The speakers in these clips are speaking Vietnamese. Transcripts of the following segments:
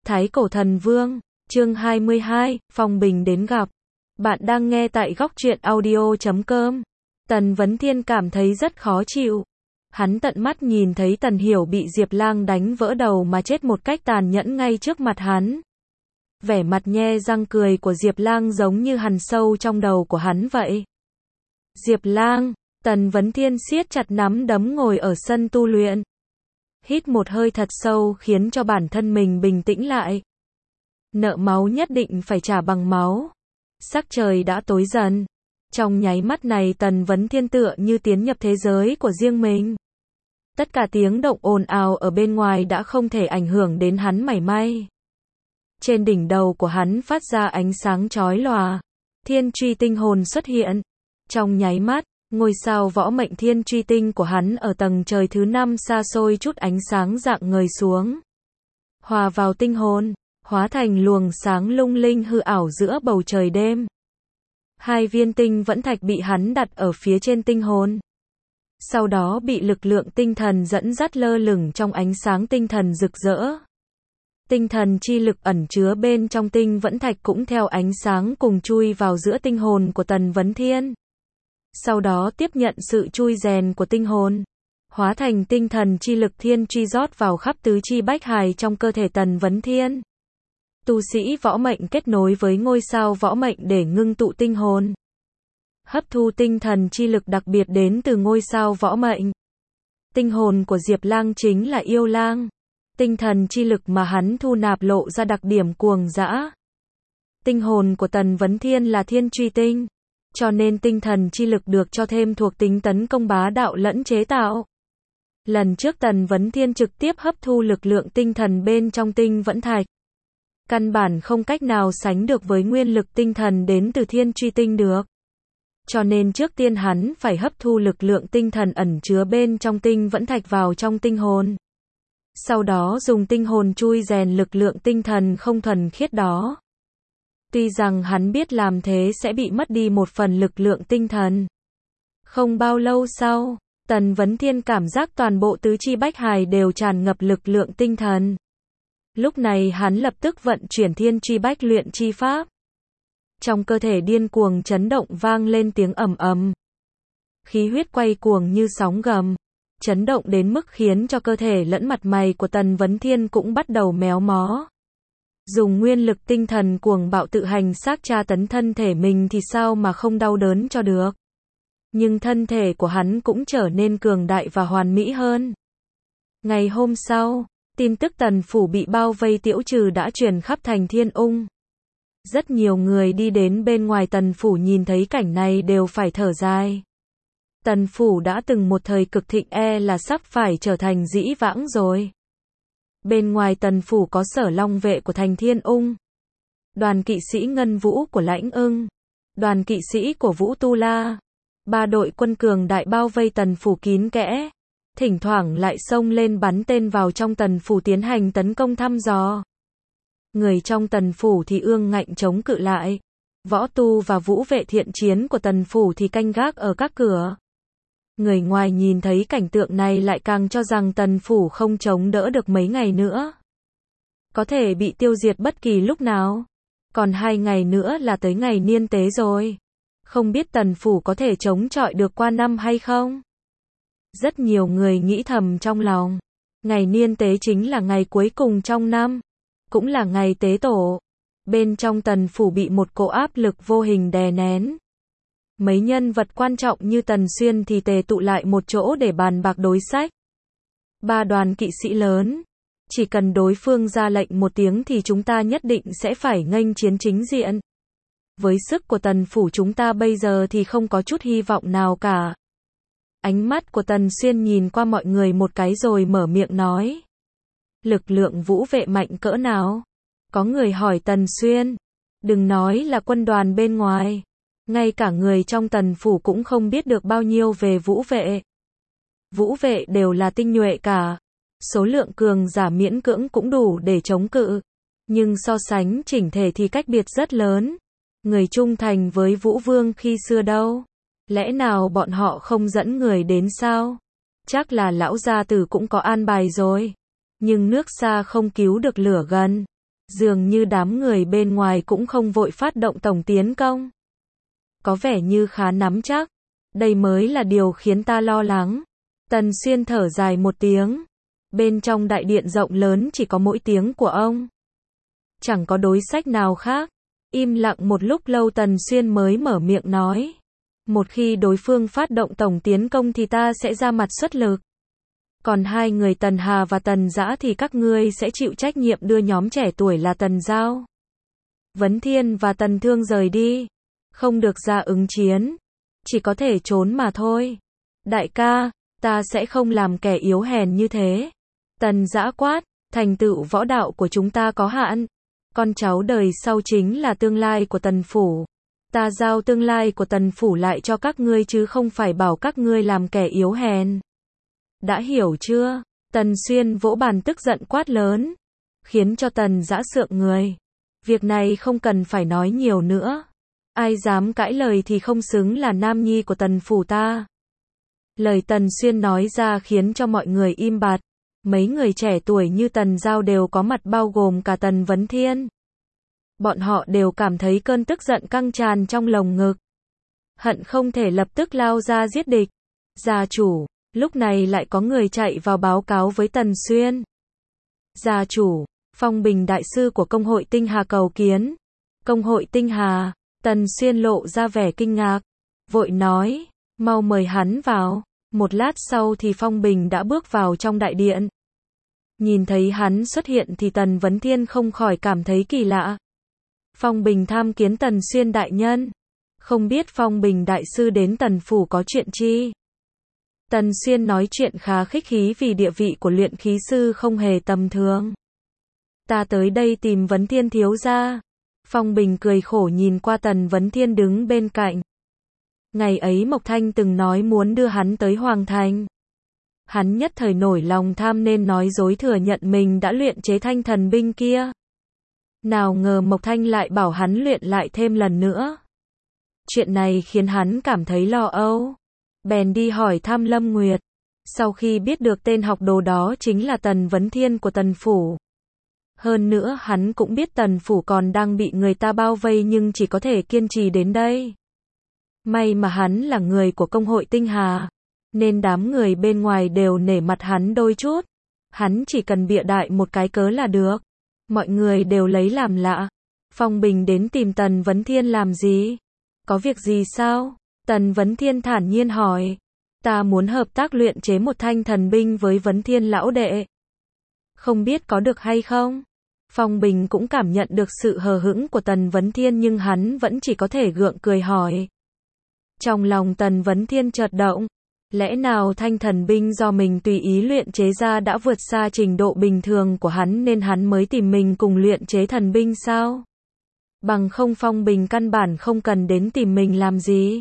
Thái Cổ Thần Vương, chương 22, Phong Bình đến gặp. Bạn đang nghe tại góc truyện audio.com. Tần Vấn Thiên cảm thấy rất khó chịu. Hắn tận mắt nhìn thấy Tần Hiểu bị Diệp Lang đánh vỡ đầu mà chết một cách tàn nhẫn ngay trước mặt hắn. Vẻ mặt nhe răng cười của Diệp Lang giống như hằn sâu trong đầu của hắn vậy. Diệp Lang, Tần Vấn Thiên siết chặt nắm đấm ngồi ở sân tu luyện. Hít một hơi thật sâu khiến cho bản thân mình bình tĩnh lại. Nợ máu nhất định phải trả bằng máu. Sắc trời đã tối dần. Trong nháy mắt này Tần Vấn Thiên tựa như tiến nhập thế giới của riêng mình. Tất cả tiếng động ồn ào ở bên ngoài đã không thể ảnh hưởng đến hắn mảy may. Trên đỉnh đầu của hắn phát ra ánh sáng chói lòa. Thiên truy tinh hồn xuất hiện. Trong nháy mắt, ngôi sao võ mệnh thiên truy tinh của hắn ở tầng trời thứ 5 xa xôi chút ánh sáng rạng ngời xuống. Hòa vào tinh hồn, hóa thành luồng sáng lung linh hư ảo giữa bầu trời đêm. Hai viên tinh vẫn thạch bị hắn đặt ở phía trên tinh hồn. Sau đó bị lực lượng tinh thần dẫn dắt lơ lửng trong ánh sáng tinh thần rực rỡ. Tinh thần chi lực ẩn chứa bên trong tinh vẫn thạch cũng theo ánh sáng cùng chui vào giữa tinh hồn của Tần Vấn Thiên. Sau đó tiếp nhận sự chui rèn của tinh hồn, hóa thành tinh thần chi lực thiên truy rót vào khắp tứ chi bách hài trong cơ thể Tần Vấn Thiên. Tu sĩ võ mệnh kết nối với ngôi sao võ mệnh để ngưng tụ tinh hồn. Hấp thu tinh thần chi lực đặc biệt đến từ ngôi sao võ mệnh. Tinh hồn của Diệp Lang chính là yêu lang. Tinh thần chi lực mà hắn thu nạp lộ ra đặc điểm cuồng dã. Tinh hồn của Tần Vấn Thiên là thiên truy tinh. Cho nên tinh thần chi lực được cho thêm thuộc tính tấn công bá đạo lẫn chế tạo. Lần trước Tần Vấn Thiên trực tiếp hấp thu lực lượng tinh thần bên trong tinh vẫn thạch. Căn bản không cách nào sánh được với nguyên lực tinh thần đến từ thiên truy tinh được. Cho nên trước tiên hắn phải hấp thu lực lượng tinh thần ẩn chứa bên trong tinh vẫn thạch vào trong tinh hồn. Sau đó dùng tinh hồn chui rèn lực lượng tinh thần không thuần khiết đó. Tuy rằng hắn biết làm thế sẽ bị mất đi một phần lực lượng tinh thần. Không bao lâu sau, Tần Vấn Thiên cảm giác toàn bộ tứ chi bách hài đều tràn ngập lực lượng tinh thần. Lúc này hắn lập tức vận chuyển thiên truy bách luyện chi pháp. Trong cơ thể điên cuồng chấn động vang lên tiếng ầm ầm. Khí huyết quay cuồng như sóng gầm. Chấn động đến mức khiến cho cơ thể lẫn mặt mày của Tần Vấn Thiên cũng bắt đầu méo mó. Dùng nguyên lực tinh thần cuồng bạo tự hành xác tra tấn thân thể mình thì sao mà không đau đớn cho được. Nhưng thân thể của hắn cũng trở nên cường đại và hoàn mỹ hơn. Ngày hôm sau, tin tức Tần phủ bị bao vây tiêu trừ đã truyền khắp thành Thiên Ung. Rất nhiều người đi đến bên ngoài Tần phủ nhìn thấy cảnh này đều phải thở dài. Tần phủ đã từng một thời cực thịnh là sắp phải trở thành dĩ vãng rồi. Bên ngoài Tần phủ có Sở Long vệ của thành Thiên Ung, đoàn kỵ sĩ Ngân Vũ của Lãnh Ưng, đoàn kỵ sĩ của Vũ Tu La. 3 đội quân cường đại bao vây Tần phủ kín kẽ, thỉnh thoảng lại xông lên bắn tên vào trong Tần phủ tiến hành tấn công thăm dò. Người trong Tần phủ thì ương ngạnh chống cự lại. Võ tu và vũ vệ thiện chiến của Tần phủ thì canh gác ở các cửa. Người ngoài nhìn thấy cảnh tượng này lại càng cho rằng Tần phủ không chống đỡ được mấy ngày nữa. Có thể bị tiêu diệt bất kỳ lúc nào. Còn 2 ngày nữa là tới ngày niên tế rồi. Không biết Tần phủ có thể chống chọi được qua năm hay không? Rất nhiều người nghĩ thầm trong lòng. Ngày niên tế chính là ngày cuối cùng trong năm. Cũng là ngày tế tổ. Bên trong Tần phủ bị một cỗ áp lực vô hình đè nén. Mấy nhân vật quan trọng như Tần Xuyên thì tề tụ lại một chỗ để bàn bạc đối sách. 3 đoàn kỵ sĩ lớn. Chỉ cần đối phương ra lệnh một tiếng thì chúng ta nhất định sẽ phải nghênh chiến chính diện. Với sức của Tần phủ chúng ta bây giờ thì không có chút hy vọng nào cả. Ánh mắt của Tần Xuyên nhìn qua mọi người một cái rồi mở miệng nói. Lực lượng vũ vệ mạnh cỡ nào? Có người hỏi Tần Xuyên. Đừng nói là quân đoàn bên ngoài. Ngay cả người trong Tần phủ cũng không biết được bao nhiêu về vũ vệ. Vũ vệ đều là tinh nhuệ cả. Số lượng cường giả miễn cưỡng cũng đủ để chống cự. Nhưng so sánh chỉnh thể thì cách biệt rất lớn. Người trung thành với Vũ Vương khi xưa đâu? Lẽ nào bọn họ không dẫn người đến sao? Chắc là lão gia tử cũng có an bài rồi. Nhưng nước xa không cứu được lửa gần. Dường như đám người bên ngoài cũng không vội phát động tổng tiến công. Có vẻ như khá nắm chắc. Đây mới là điều khiến ta lo lắng. Tần Xuyên thở dài một tiếng. Bên trong đại điện rộng lớn chỉ có mỗi tiếng của ông. Chẳng có đối sách nào khác. Im lặng một lúc lâu Tần Xuyên mới mở miệng nói. Một khi đối phương phát động tổng tiến công thì ta sẽ ra mặt xuất lực. Còn hai người Tần Hà và Tần Dã thì các ngươi sẽ chịu trách nhiệm đưa nhóm trẻ tuổi là Tần Giao, Vấn Thiên và Tần Thương rời đi. Không được ra ứng chiến. Chỉ có thể trốn mà thôi. Đại ca, ta sẽ không làm kẻ yếu hèn như thế. Tần Dã quát, thành tựu võ đạo của chúng ta có hạn. Con cháu đời sau chính là tương lai của Tần Phủ. Ta giao tương lai của Tần Phủ lại cho các ngươi chứ không phải bảo các ngươi làm kẻ yếu hèn. Đã hiểu chưa? Tần Xuyên vỗ bàn tức giận quát lớn, khiến cho Tần Dã sượng người. Việc này không cần phải nói nhiều nữa. Ai dám cãi lời thì không xứng là nam nhi của Tần Phủ ta. Lời Tần Xuyên nói ra khiến cho mọi người im bặt. Mấy người trẻ tuổi như Tần Giao đều có mặt bao gồm cả Tần Vấn Thiên. Bọn họ đều cảm thấy cơn tức giận căng tràn trong lồng ngực. Hận không thể lập tức lao ra giết địch. Gia chủ, lúc này lại có người chạy vào báo cáo với Tần Xuyên. Gia chủ, Phong Bình đại sư của công hội Tinh Hà cầu kiến. Công hội Tinh Hà, Tần Xuyên lộ ra vẻ kinh ngạc. Vội nói, mau mời hắn vào. Một lát sau thì Phong Bình đã bước vào trong đại điện. Nhìn thấy hắn xuất hiện thì Tần Vấn Thiên không khỏi cảm thấy kỳ lạ. Phong Bình tham kiến Tần Xuyên đại nhân. Không biết Phong Bình đại sư đến Tần Phủ có chuyện chi? Tần Xuyên nói chuyện khá khách khí vì địa vị của luyện khí sư không hề tầm thường. Ta tới đây tìm Vấn Thiên thiếu gia. Phong Bình cười khổ nhìn qua Tần Vấn Thiên đứng bên cạnh. Ngày ấy Mộc Thanh từng nói muốn đưa hắn tới Hoàng Thành. Hắn nhất thời nổi lòng tham nên nói dối thừa nhận mình đã luyện chế thanh thần binh kia. Nào ngờ Mộc Thanh lại bảo hắn luyện lại thêm lần nữa. Chuyện này khiến hắn cảm thấy lo âu. Bèn đi hỏi thăm Lâm Nguyệt. Sau khi biết được tên học đồ đó chính là Tần Vấn Thiên của Tần Phủ. Hơn nữa hắn cũng biết Tần Phủ còn đang bị người ta bao vây nhưng chỉ có thể kiên trì đến đây. May mà hắn là người của công hội Tinh Hà, nên đám người bên ngoài đều nể mặt hắn đôi chút. Hắn chỉ cần bịa đại một cái cớ là được. Mọi người đều lấy làm lạ. Phong Bình đến tìm Tần Vấn Thiên làm gì? Có việc gì sao? Tần Vấn Thiên thản nhiên hỏi. Ta muốn hợp tác luyện chế một thanh thần binh với Vấn Thiên lão đệ. Không biết có được hay không? Phong Bình cũng cảm nhận được sự hờ hững của Tần Vấn Thiên nhưng hắn vẫn chỉ có thể gượng cười hỏi. Trong lòng Tần Vấn Thiên chợt động. Lẽ nào thanh thần binh do mình tùy ý luyện chế ra đã vượt xa trình độ bình thường của hắn nên hắn mới tìm mình cùng luyện chế thần binh sao? Bằng không Phong Bình căn bản không cần đến tìm mình làm gì.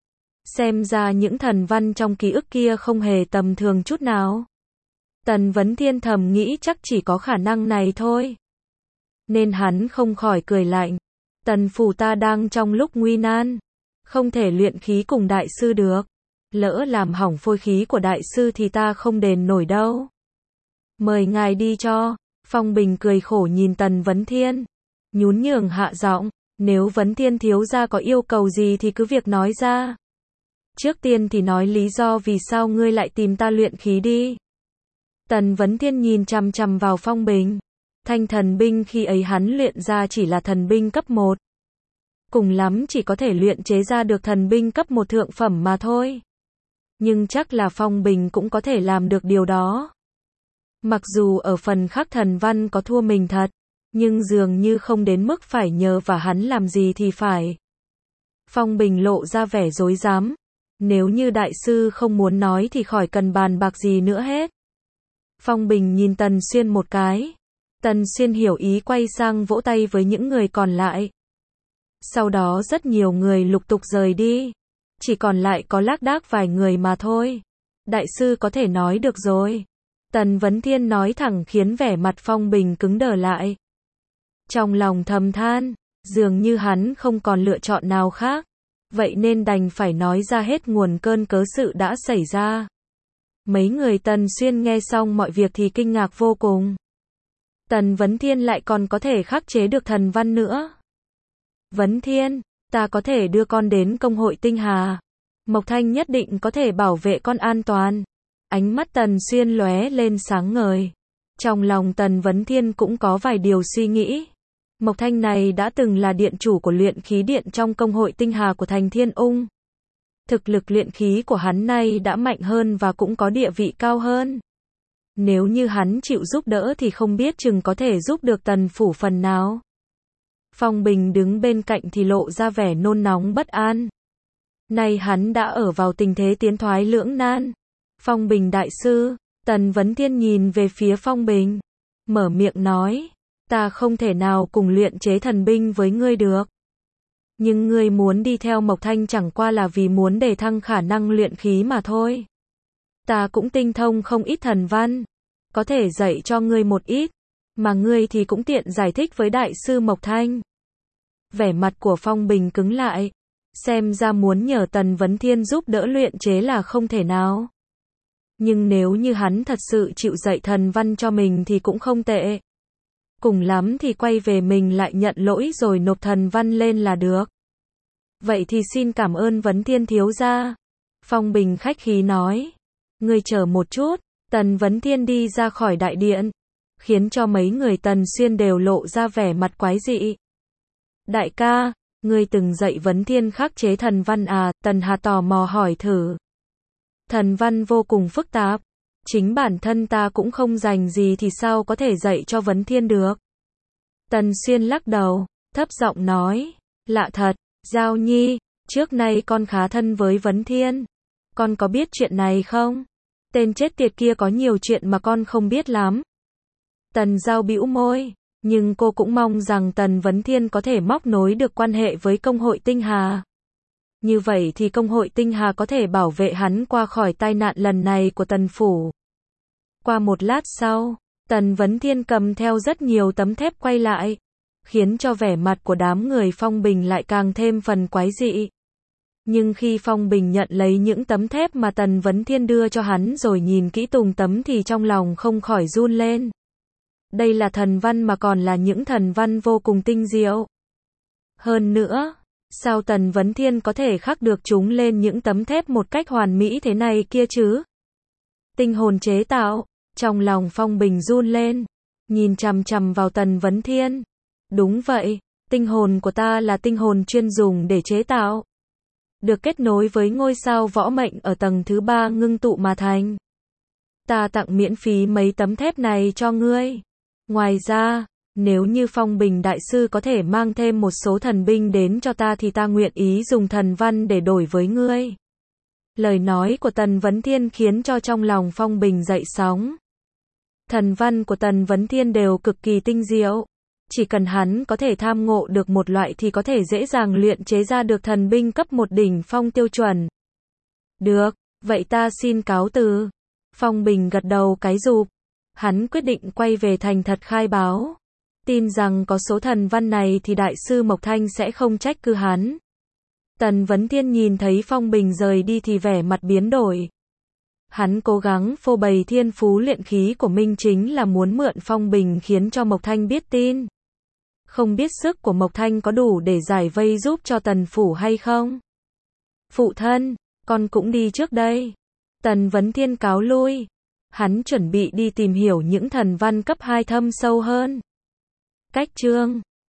Xem ra những thần văn trong ký ức kia không hề tầm thường chút nào. Tần Vấn Thiên thầm nghĩ chắc chỉ có khả năng này thôi. Nên hắn không khỏi cười lạnh. Tần Phủ ta đang trong lúc nguy nan. Không thể luyện khí cùng đại sư được. Lỡ làm hỏng phôi khí của đại sư thì ta không đền nổi đâu. Mời ngài đi cho. Phong Bình cười khổ nhìn Tần Vấn Thiên. Nhún nhường hạ giọng. Nếu Vấn Thiên thiếu gia có yêu cầu gì thì cứ việc nói ra. Trước tiên thì nói lý do vì sao ngươi lại tìm ta luyện khí đi. Tần Vấn Thiên nhìn chằm chằm vào Phong Bình. Thanh thần binh khi ấy hắn luyện ra chỉ là thần binh cấp 1. Cùng lắm chỉ có thể luyện chế ra được thần binh cấp 1 thượng phẩm mà thôi. Nhưng chắc là Phong Bình cũng có thể làm được điều đó. Mặc dù ở phần khắc thần văn có thua mình thật, nhưng dường như không đến mức phải nhờ và hắn làm gì thì phải. Phong Bình lộ ra vẻ rối rắm. Nếu như đại sư không muốn nói thì khỏi cần bàn bạc gì nữa hết. Phong Bình nhìn Tần Xuyên một cái. Tần Xuyên hiểu ý quay sang vỗ tay với những người còn lại. Sau đó rất nhiều người lục tục rời đi. Chỉ còn lại có lác đác vài người mà thôi. Đại sư có thể nói được rồi. Tần Vấn Thiên nói thẳng khiến vẻ mặt Phong Bình cứng đờ lại. Trong lòng thầm than, dường như hắn không còn lựa chọn nào khác. Vậy nên đành phải nói ra hết nguồn cơn cớ sự đã xảy ra. Mấy người Tần Xuyên nghe xong mọi việc thì kinh ngạc vô cùng. Tần Vấn Thiên lại còn có thể khắc chế được thần văn nữa. Vấn Thiên, ta có thể đưa con đến công hội tinh hà. Mộc Thanh nhất định có thể bảo vệ con an toàn. Ánh mắt Tần Xuyên lóe lên sáng ngời. Trong lòng Tần Vấn Thiên cũng có vài điều suy nghĩ. Mộc Thanh này đã từng là điện chủ của luyện khí điện trong công hội tinh hà của thành Thiên Ung. Thực lực luyện khí của hắn nay đã mạnh hơn và cũng có địa vị cao hơn. Nếu như hắn chịu giúp đỡ thì không biết chừng có thể giúp được Tần phủ phần nào. Phong Bình đứng bên cạnh thì lộ ra vẻ nôn nóng bất an. Nay hắn đã ở vào tình thế tiến thoái lưỡng nan. Phong Bình đại sư, Tần Vấn Thiên nhìn về phía Phong Bình, mở miệng nói, ta không thể nào cùng luyện chế thần binh với ngươi được. Nhưng ngươi muốn đi theo Mộc Thanh chẳng qua là vì muốn đề thăng khả năng luyện khí mà thôi. Ta cũng tinh thông không ít thần văn, có thể dạy cho ngươi một ít, mà ngươi thì cũng tiện giải thích với đại sư Mộc Thanh. Vẻ mặt của Phong Bình cứng lại, xem ra muốn nhờ Tần Vấn Thiên giúp đỡ luyện chế là không thể nào. Nhưng nếu như hắn thật sự chịu dạy thần văn cho mình thì cũng không tệ. Cùng lắm thì quay về mình lại nhận lỗi rồi nộp thần văn lên là được. Vậy thì xin cảm ơn Vấn Thiên thiếu gia. Phong Bình khách khí nói. Ngươi chờ một chút. Tần Vấn Thiên đi ra khỏi đại điện, khiến cho mấy người Tần Xuyên đều lộ ra vẻ mặt quái dị. Đại ca, ngươi từng dạy Vấn Thiên khắc chế thần văn à? Tần Hà tò mò hỏi thử. Thần văn vô cùng phức tạp, chính bản thân ta cũng không rành gì thì sao có thể dạy cho Vấn Thiên được. Tần Xuyên lắc đầu, thấp giọng nói, lạ thật, Giao Nhi, trước nay con khá thân với Vấn Thiên. Con có biết chuyện này không? Tên chết tiệt kia có nhiều chuyện mà con không biết lắm. Tần Giao bĩu môi, nhưng cô cũng mong rằng Tần Vấn Thiên có thể móc nối được quan hệ với công hội tinh hà. Như vậy thì công hội tinh hà có thể bảo vệ hắn qua khỏi tai nạn lần này của Tần phủ. Qua một lát sau, Tần Vấn Thiên cầm theo rất nhiều tấm thép quay lại, khiến cho vẻ mặt của đám người Phong Bình lại càng thêm phần quái dị. Nhưng khi Phong Bình nhận lấy những tấm thép mà Tần Vấn Thiên đưa cho hắn rồi nhìn kỹ từng tấm thì trong lòng không khỏi run lên. Đây là thần văn mà còn là những thần văn vô cùng tinh diệu. Hơn nữa, sao Tần Vấn Thiên có thể khắc được chúng lên những tấm thép một cách hoàn mỹ thế này kia chứ? Tinh hồn chế tạo, trong lòng Phong Bình run lên, nhìn chằm chằm vào Tần Vấn Thiên. Đúng vậy, tinh hồn của ta là tinh hồn chuyên dùng để chế tạo. Được kết nối với ngôi sao võ mệnh ở tầng thứ 3 ngưng tụ mà thành. Ta tặng miễn phí mấy tấm thép này cho ngươi. Ngoài ra, nếu như Phong Bình đại sư có thể mang thêm một số thần binh đến cho ta thì ta nguyện ý dùng thần văn để đổi với ngươi. Lời nói của Tần Vấn Thiên khiến cho trong lòng Phong Bình dậy sóng. Thần văn của Tần Vấn Thiên đều cực kỳ tinh diệu. Chỉ cần hắn có thể tham ngộ được một loại thì có thể dễ dàng luyện chế ra được thần binh cấp 1 đỉnh phong tiêu chuẩn. Được, vậy ta xin cáo từ. Phong Bình gật đầu cái rụp. Hắn quyết định quay về thành thật khai báo. Tin rằng có số thần văn này thì đại sư Mộc Thanh sẽ không trách cứ hắn. Tần Vấn Thiên nhìn thấy Phong Bình rời đi thì vẻ mặt biến đổi. Hắn cố gắng phô bày thiên phú luyện khí của mình chính là muốn mượn Phong Bình khiến cho Mộc Thanh biết tin. Không biết sức của Mộc Thanh có đủ để giải vây giúp cho Tần phủ hay không? Phụ thân, con cũng đi trước đây. Tần Vấn Thiên cáo lui. Hắn chuẩn bị đi tìm hiểu những thần văn cấp 2 thâm sâu hơn. Cách chương